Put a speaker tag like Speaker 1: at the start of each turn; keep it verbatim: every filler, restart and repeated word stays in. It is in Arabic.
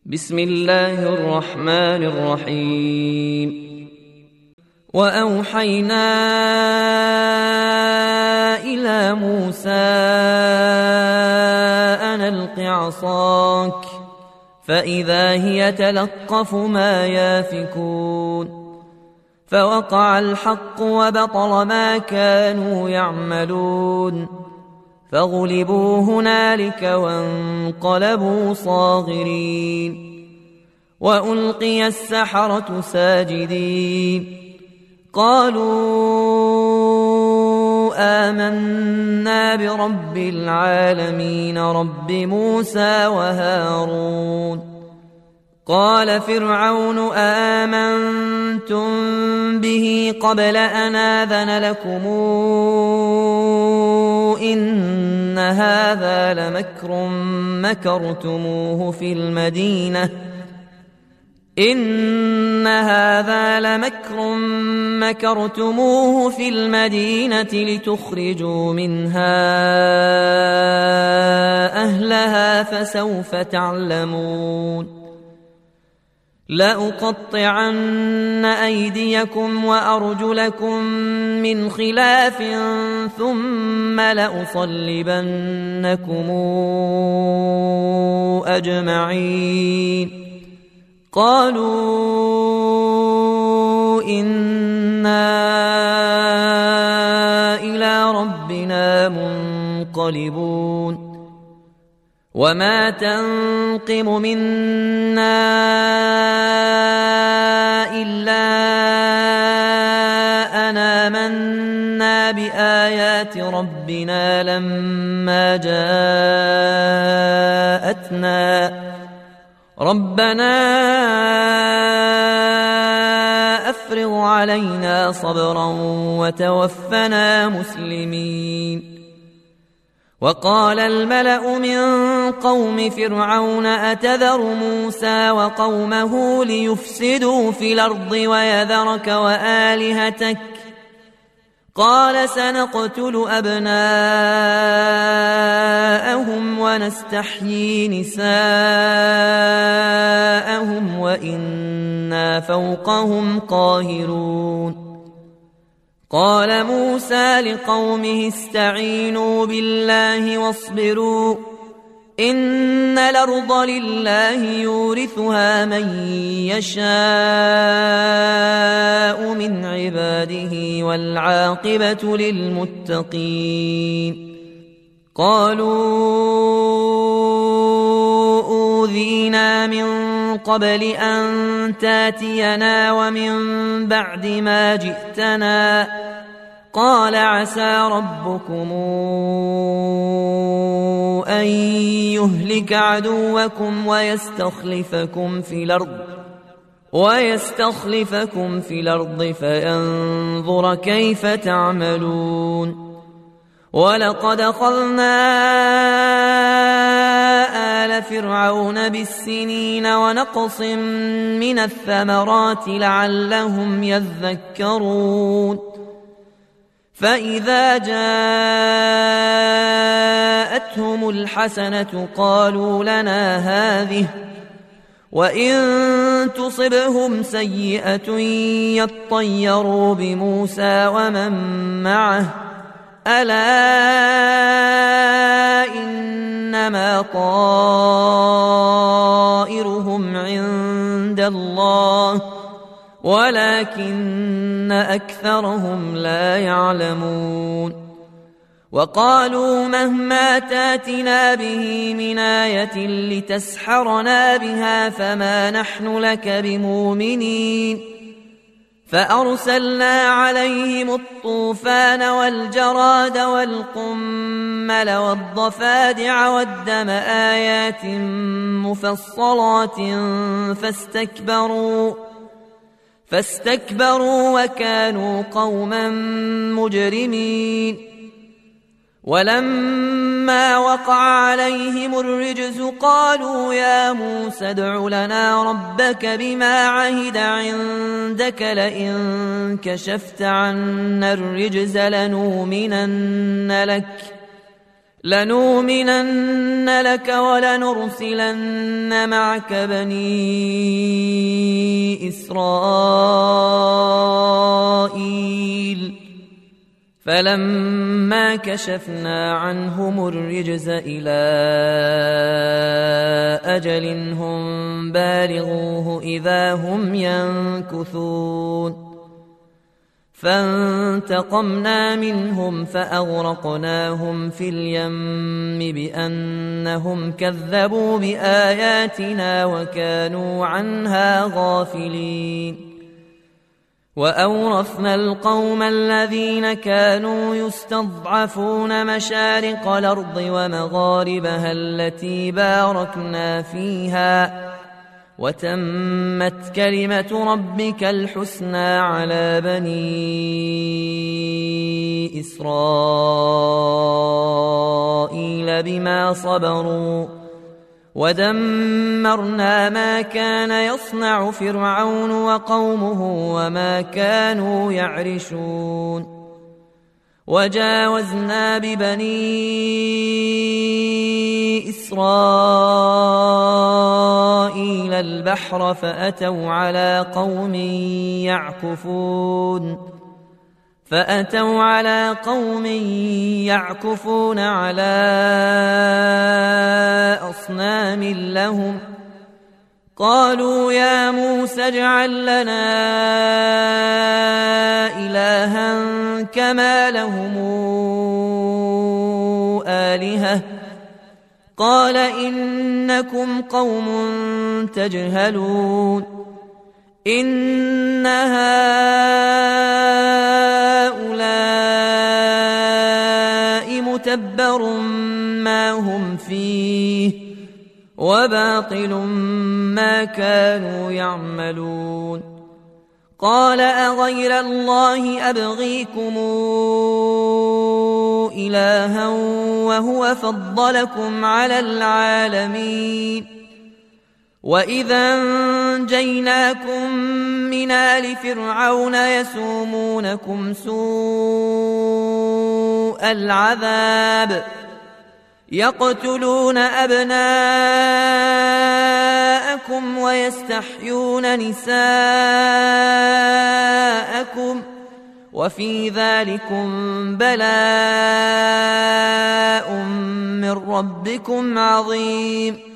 Speaker 1: بسم الله الرحمن الرحيم. وأوحينا إلى موسى أن ألق عصاك فإذا هي تلقف ما يافكون فوقع الحق وبطل ما كانوا يعملون فغلبوا هنالك وانقلبوا صاغرين وألقي السحرة ساجدين قالوا آمنا برب العالمين رب موسى وهارون. قال فرعون آمنتم به قبل أن آذن لكم إن هذا لمكر مكرتموه في المدينة إن هذا لمكر مكرتموه في المدينة لتخرجوا منها أهلها فسوف تعلمون. لأقطعن أيديكم وأرجلكم من خلاف ثم لأصلبنكم أجمعين. قالوا إنا إلى ربنا منقلبون. وما تنقم منا إلا أن آمنا بآيات ربنا لما جاءتنا ربنا أفرغ علينا صبرا وتوفنا مسلمين. وقال الملأ من قوم فرعون أتذر موسى وقومه ليفسدوا في الأرض ويذرك وآلهتك قال سنقتل أبناءهم ونستحيي نساءهم وإنا فوقهم قاهرون. قال موسى لقومه استعينوا بالله واصبروا إن الأرض لله يورثها من يشاء من عباده والعاقبة للمتقين. قالوا أوذينا من قبل أن تاتينا ومن بعد ما جئتنا قال عسى ربكم أن يهلك عدوكم ويستخلفكم في الأرض ويستخلفكم في الأرض فينظر كيف تعملون. ولقد أخذنا آل فرعون بالسنين ونقص من الثمرات لعلهم يذكرون. فإذا جاءتهم الحسنة قالوا لنا هذه وإن تصبهم سيئة يطيروا بموسى ومن معه ألا إنما طائرهم عند الله ولكن أكثرهم لا يعلمون. وقالوا مهما تاتنا به من آية لتسحرنا بها فما نحن لك بمؤمنين. فأرسلنا عليهم الطوفان والجراد والقمل والضفادع والدم آيات مفصلات فاستكبروا فاستكبروا وكانوا قوما مجرمين. ولما وقع عليهم الرجز قالوا يا موسى ادع لنا ربك بما عهد عندك لئن كشفت عنا الرجز لنؤمنن لك لنؤمنن لك ولنرسلن معك بني إسرائيل فلما كشفنا عنهم الرجز إلى أجل هم بالغوه إذا هم ينكثون فانتقمنا منهم فأغرقناهم في اليم بأنهم كذبوا بآياتنا وكانوا عنها غافلين وأورثنا القوم الذين كانوا يستضعفون مشارق الأرض ومغاربها التي باركنا فيها وتمت كلمة ربك الحسنى على بني إسرائيل بما صبروا ودمرنا ما كان يصنع فرعون وقومه وما كانوا يعرشون وجاوزنا ببني إسرائيل البحر فأتوا على قوم يعكفون فأتوا على قوم يعكفون على أصنام لهم قالوا يا موسى اجعل لنا إلها كما لهم آلهة قال إنكم قوم تجهلون إن هؤلاء متبر ما هم فيه وباطل ما كانوا يعملون قال أغير الله أبغيكم إلها وهو فضلكم على العالمين وإذا أنجيناكم من آل فرعون يسومونكم سوء العذاب يقتلون أبناءكم ويستحيون نساءكم وفي ذلكم بلاء من ربكم عظيم